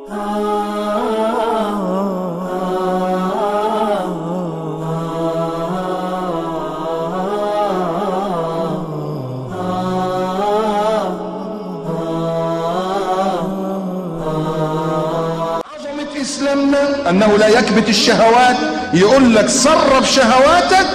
إسلامنا أنه لا يكبت الشهوات، يقول لك صرف شهواتك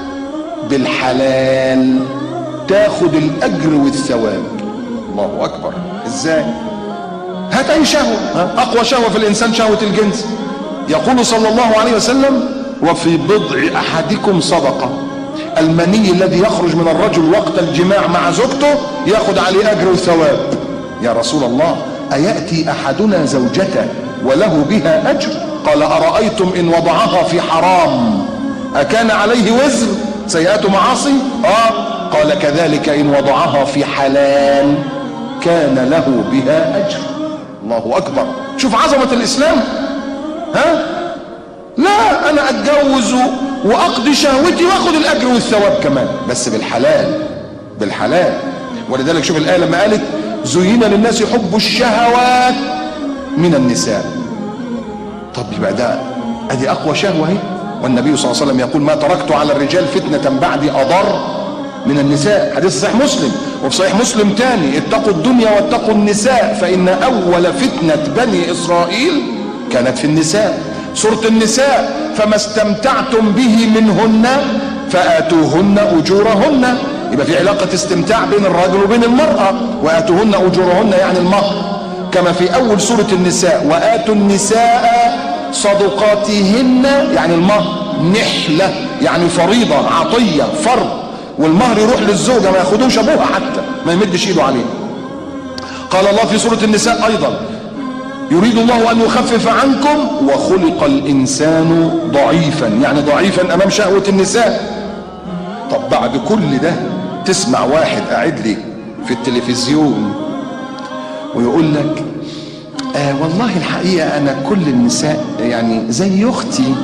بالحلال تاخد الأجر والثواب. الله أكبر. إزاي؟ هات أي شهوة، أقوى شهوة في الإنسان شهوة الجنس. يقول صلى الله عليه وسلم: وفي بضع أحدكم صدقة. المني الذي يخرج من الرجل وقت الجماع مع زوجته ياخد عليه أجر وثواب. يا رسول الله، أيأتي أحدنا زوجته وله بها أجر؟ قال: أرأيتم إن وضعها في حرام أكان عليه وزر؟ سيئات معاصي؟ قال: كذلك إن وضعها في حلال كان له بها أجر. الله أكبر. شوف عظمة الإسلام. لا، أنا أتجوز وأقضي شهوتي وأخذ الأجر والثواب كمان، بس بالحلال. بالحلال. ولذلك شوف الآية لما قالت: زين للناس حب الشهوات من النساء. طب يبقى ده ادي اقوى شهوه اهي. والنبي صلى الله عليه وسلم يقول: ما تركت على الرجال فتنه بعدي اضر من النساء. حديث صحيح مسلم. وفي صحيح مسلم تاني: اتقوا الدنيا واتقوا النساء فان اول فتنه بني اسرائيل كانت في النساء. سوره النساء: فما استمتعتم به منهن فاتوهن اجورهن. يبقى في علاقه استمتاع بين الرجل وبين المراه. واتوهن اجورهن يعني المهر. كما في اول سورة النساء: وآتوا النساء صدقاتهن يعني المهر. نحلة يعني فريضة، عطية، فرض. والمهر يروح للزوجة، ما ياخدوش ابوها حتى، ما يمدش ايده عليه. قال الله في سورة النساء ايضا: يريد الله ان يخفف عنكم وخلق الانسان ضعيفا، يعني ضعيفا امام شهوة النساء. طب بعد كل ده تسمع واحد قاعد لي في التلفزيون ويقول لك: والله الحقيقة أنا كل النساء يعني زي أختي،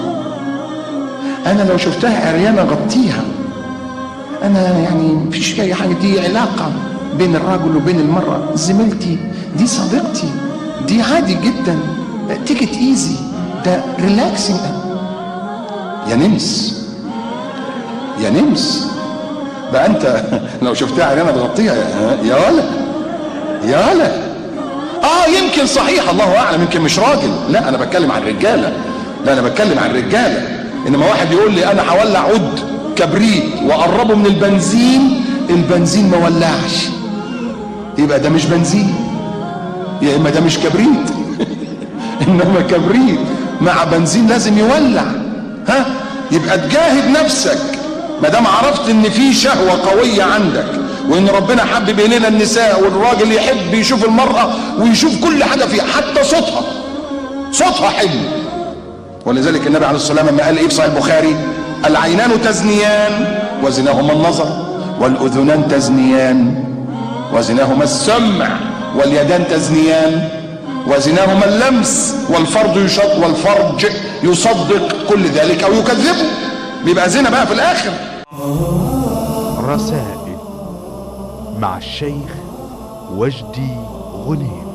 أنا لو شفتها عريانة غطيها، أنا يعني مفيش أي حاجة، دي علاقة بين الرجل وبين المرأة، زميلتي دي صديقتي، دي عادي جدا، تيك ات ايزي، ده ريلاكسنج. يا نمس يا نمس بقى، أنت لو شفتها عريانة تغطيها يا ولا يا ولا. يمكن صحيح، الله اعلم، يمكن مش راجل. لا، انا بتكلم عن الرجاله. لا، انا بتكلم عن الرجاله. انما واحد يقول لي: انا هولع عود كبريت واقربه من البنزين ما ولعش، يبقى ده مش بنزين، يا اما ده مش كبريت. انما كبريت مع بنزين لازم يولع. يبقى تجاهد نفسك ما دام عرفت ان في شهوه قويه عندك، وان ربنا حبب الينا النساء، والراجل يحب يشوف المرأة ويشوف كل حاجة فيها، حتى صوتها حلو. ولذلك النبي عليه الصلاة والسلام لما قال في صحيح البخاري: العينان تزنيان وزناهما النظر، والاذنان تزنيان وزناهما السمع، واليدان تزنيان وزناهما اللمس، والفرج يصدق كل ذلك او يكذبه. بيبقى زنا بقى في الاخر. رسائل مع الشيخ وجدي غنيم.